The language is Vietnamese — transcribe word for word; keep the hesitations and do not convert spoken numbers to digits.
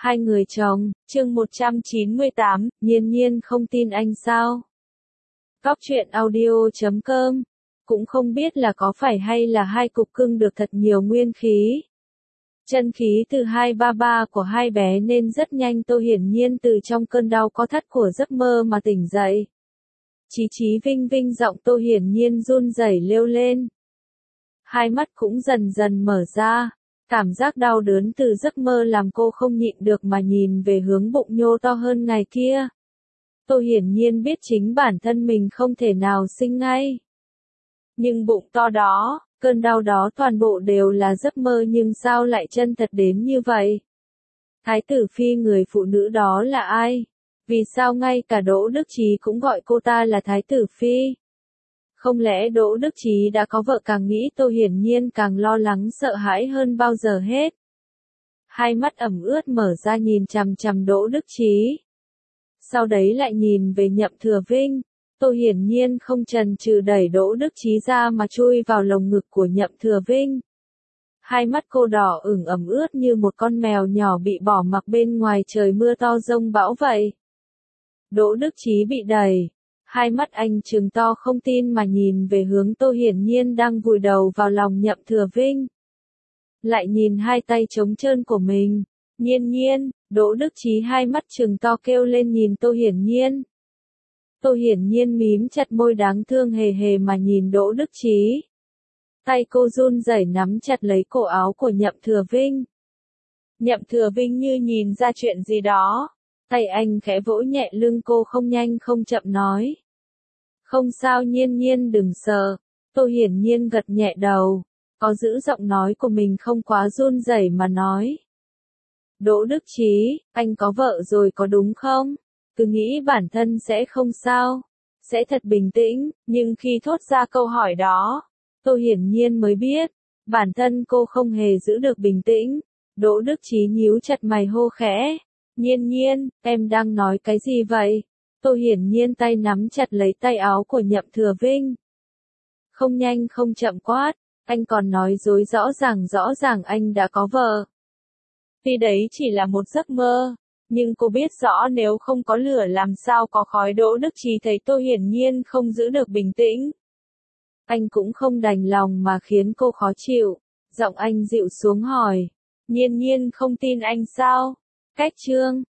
Hai người chồng, chương một trăm chín mươi tám, Nhiên Nhiên không tin anh sao? Góc truyện audio chấm com, cũng không biết là có phải hay là hai cục cưng được thật nhiều nguyên khí. Chân khí từ hai ba ba của hai bé nên rất nhanh Tô Hiển Nhiên từ trong cơn đau có thắt của giấc mơ mà tỉnh dậy. Chí chí vinh vinh giọng Tô Hiển Nhiên run rẩy lêu lên. Hai mắt cũng dần dần mở ra. Cảm giác đau đớn từ giấc mơ làm cô không nhịn được mà nhìn về hướng bụng nhô to hơn ngày kia. Tô Hiển Nhiên biết chính bản thân mình không thể nào sinh ngay. Nhưng bụng to đó, cơn đau đó toàn bộ đều là giấc mơ nhưng sao lại chân thật đến như vậy? Thái tử phi người phụ nữ đó là ai? Vì sao ngay cả Đỗ Đức Chí cũng gọi cô ta là Thái tử phi? Không lẽ Đỗ Đức Chí đã có vợ? Càng nghĩ Tô Hiển Nhiên càng lo lắng sợ hãi hơn bao giờ hết. Hai mắt ẩm ướt mở ra nhìn chằm chằm Đỗ Đức Chí. Sau đấy lại nhìn về Nhậm Thừa Vinh. Tô Hiển Nhiên không chần chừ đẩy Đỗ Đức Chí ra mà chui vào lồng ngực của Nhậm Thừa Vinh. Hai mắt cô đỏ ửng ẩm ướt như một con mèo nhỏ bị bỏ mặc bên ngoài trời mưa to giông bão vậy. Đỗ Đức Chí bị đẩy. Hai mắt anh trừng to không tin mà nhìn về hướng Tô Hiển Nhiên đang vùi đầu vào lòng Nhậm Thừa Vinh. Lại nhìn hai tay trống trơn của mình. Nhiên Nhiên, Đỗ Đức Chí hai mắt trừng to kêu lên nhìn Tô Hiển Nhiên. Tô Hiển Nhiên mím chặt môi đáng thương hề hề mà nhìn Đỗ Đức Chí. Tay cô run rẩy nắm chặt lấy cổ áo của Nhậm Thừa Vinh. Nhậm Thừa Vinh như nhìn ra chuyện gì đó. Tay anh khẽ vỗ nhẹ lưng cô không nhanh không chậm nói. Không sao Nhiên Nhiên đừng sợ. Tô Hiển Nhiên gật nhẹ đầu. Có giữ giọng nói của mình không quá run rẩy mà nói. Đỗ Đức Chí, anh có vợ rồi có đúng không? Cứ nghĩ bản thân sẽ không sao. Sẽ thật bình tĩnh, nhưng khi thốt ra câu hỏi đó, Tô Hiển Nhiên mới biết. Bản thân cô không hề giữ được bình tĩnh. Đỗ Đức Chí nhíu chặt mày hô khẽ. Nhiên Nhiên, em đang nói cái gì vậy? Tô Hiển Nhiên tay nắm chặt lấy tay áo của Nhậm Thừa Vinh. Không nhanh không chậm quát, anh còn nói dối rõ ràng rõ ràng anh đã có vợ. Tuy đấy chỉ là một giấc mơ, nhưng cô biết rõ nếu không có lửa làm sao có khói. Đỗ Đức Chí thấy Tô Hiển Nhiên không giữ được bình tĩnh. Anh cũng không đành lòng mà khiến cô khó chịu, giọng anh dịu xuống hỏi. Nhiên Nhiên không tin anh sao? Cách chương